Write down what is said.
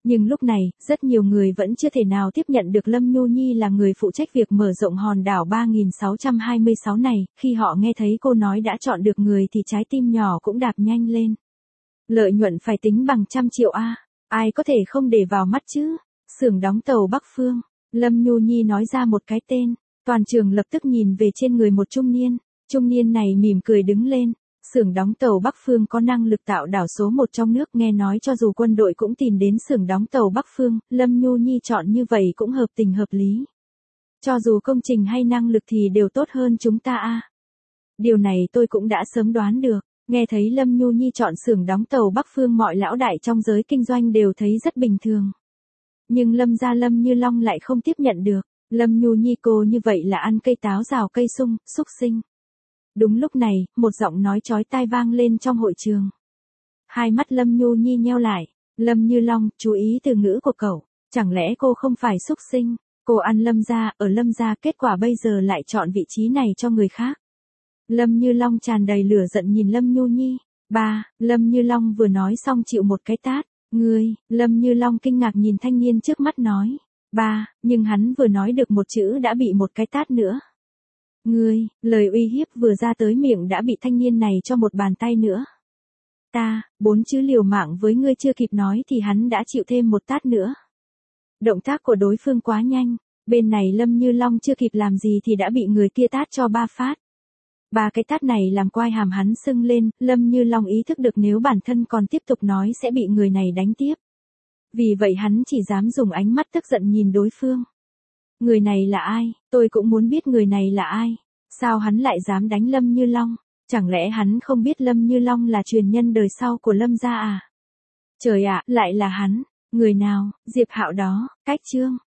Nhưng lúc này, rất nhiều người vẫn chưa thể nào tiếp nhận được Lâm Nhu Nhi là người phụ trách việc mở rộng hòn đảo 3626 này, khi họ nghe thấy cô nói đã chọn được người thì trái tim nhỏ cũng đạp nhanh lên. Lợi nhuận phải tính bằng trăm triệu a, ai có thể không để vào mắt chứ? Xưởng đóng tàu Bắc Phương. Lâm Nhu Nhi nói ra một cái tên, toàn trường lập tức nhìn về trên người một trung niên này mỉm cười đứng lên. Xưởng đóng tàu Bắc Phương có năng lực tạo đảo số 1 trong nước, nghe nói cho dù quân đội cũng tìm đến xưởng đóng tàu Bắc Phương, Lâm Nhu Nhi chọn như vậy cũng hợp tình hợp lý. Cho dù công trình hay năng lực thì đều tốt hơn chúng ta a. Điều này tôi cũng đã sớm đoán được, nghe thấy Lâm Nhu Nhi chọn xưởng đóng tàu Bắc Phương mọi lão đại trong giới kinh doanh đều thấy rất bình thường. Nhưng Lâm gia Lâm Như Long lại không tiếp nhận được, Lâm Nhu Nhi cô như vậy là ăn cây táo rào cây sung, xúc sinh. Đúng lúc này, một giọng nói chói tai vang lên trong hội trường. Hai mắt Lâm Nhu Nhi nheo lại, Lâm Như Long, chú ý từ ngữ của cậu, chẳng lẽ cô không phải xúc sinh, cô ăn Lâm gia, ở Lâm gia kết quả bây giờ lại chọn vị trí này cho người khác. Lâm Như Long tràn đầy lửa giận nhìn Lâm Nhu Nhi. Ba, Lâm Như Long vừa nói xong chịu một cái tát. Ngươi, Lâm Như Long kinh ngạc nhìn thanh niên trước mắt nói. Ba, nhưng hắn vừa nói được một chữ đã bị một cái tát nữa. Ngươi, lời uy hiếp vừa ra tới miệng đã bị thanh niên này cho một bàn tay nữa. Ta, 4 chữ liều mạng với ngươi chưa kịp nói thì hắn đã chịu thêm một tát nữa. Động tác của đối phương quá nhanh, bên này Lâm Như Long chưa kịp làm gì thì đã bị người kia tát cho 3 phát. 3 cái tát này làm quai hàm hắn sưng lên, Lâm Như Long ý thức được nếu bản thân còn tiếp tục nói sẽ bị người này đánh tiếp. Vì vậy hắn chỉ dám dùng ánh mắt tức giận nhìn đối phương. Người này là ai? Tôi cũng muốn biết người này là ai. Sao hắn lại dám đánh Lâm Như Long? Chẳng lẽ hắn không biết Lâm Như Long là truyền nhân đời sau của Lâm gia à? Trời ạ, lại là hắn. Người nào? Diệp Hạo đó, cách chương.